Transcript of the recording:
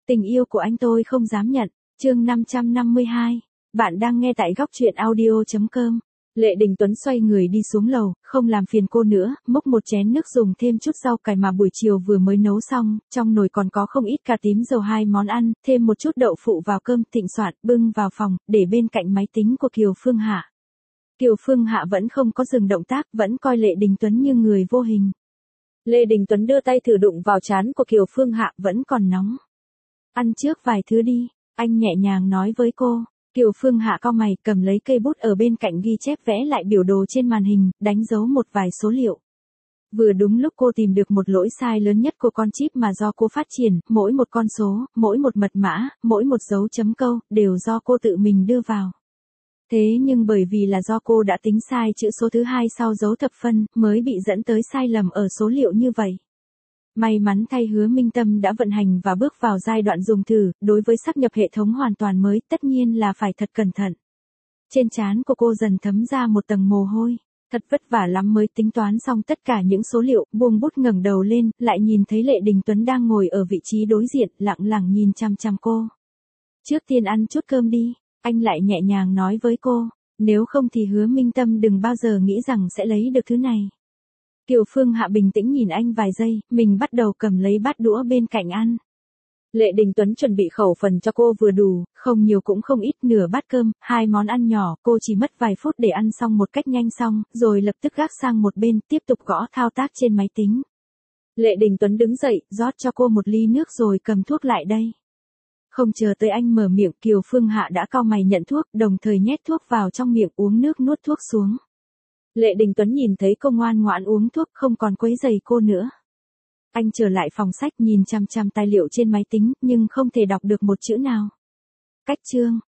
Tình yêu của anh tôi không dám nhận. Chương 552. Bạn đang nghe tại góc truyện audio.com. Lệ Đình Tuấn xoay người đi xuống lầu, không làm phiền cô nữa, múc một chén nước dùng thêm chút rau cải mà buổi chiều vừa mới nấu xong, trong nồi còn có không ít cà tím dầu 2 món ăn, thêm một chút đậu phụ vào cơm, thịnh soạn, bưng vào phòng, để bên cạnh máy tính của Kiều Phương Hạ. Kiều Phương Hạ vẫn không có dừng động tác, vẫn coi Lệ Đình Tuấn như người vô hình. Lệ Đình Tuấn đưa tay thử đụng vào trán của Kiều Phương Hạ, vẫn còn nóng. Ăn trước vài thứ đi, anh nhẹ nhàng nói với cô. Kiều Phương Hạ cau mày, cầm lấy cây bút ở bên cạnh ghi chép vẽ lại biểu đồ trên màn hình, đánh dấu một vài số liệu. Vừa đúng lúc cô tìm được một lỗi sai lớn nhất của con chip mà do cô phát triển, mỗi một con số, mỗi một mật mã, mỗi một dấu chấm câu, đều do cô tự mình đưa vào. Thế nhưng bởi vì là do cô đã tính sai chữ số thứ hai sau dấu thập phân, mới bị dẫn tới sai lầm ở số liệu như vậy. May mắn thay Hứa Minh Tâm đã vận hành và bước vào giai đoạn dùng thử, đối với sáp nhập hệ thống hoàn toàn mới, tất nhiên là phải thật cẩn thận. Trên trán của cô dần thấm ra một tầng mồ hôi, thật vất vả lắm mới tính toán xong tất cả những số liệu, buông bút ngẩng đầu lên, lại nhìn thấy Lệ Đình Tuấn đang ngồi ở vị trí đối diện, lặng lặng nhìn chăm chăm cô. Trước tiên ăn chút cơm đi, anh lại nhẹ nhàng nói với cô, nếu không thì Hứa Minh Tâm đừng bao giờ nghĩ rằng sẽ lấy được thứ này. Kiều Phương Hạ bình tĩnh nhìn anh vài giây, mình bắt đầu cầm lấy bát đũa bên cạnh ăn. Lệ Đình Tuấn chuẩn bị khẩu phần cho cô vừa đủ, không nhiều cũng không ít, nửa bát cơm, 2 món ăn nhỏ, cô chỉ mất vài phút để ăn xong một cách nhanh xong, rồi lập tức gác sang một bên, tiếp tục gõ thao tác trên máy tính. Lệ Đình Tuấn đứng dậy, rót cho cô một ly nước rồi cầm thuốc lại đây. Không chờ tới anh mở miệng, Kiều Phương Hạ đã cau mày nhận thuốc, đồng thời nhét thuốc vào trong miệng, uống nước nuốt thuốc xuống. Lệ Đình Tuấn nhìn thấy cô ngoan ngoãn uống thuốc, không còn quấy rầy cô nữa. Anh trở lại phòng sách, nhìn chăm chăm tài liệu trên máy tính, nhưng không thể đọc được một chữ nào. Cách chương,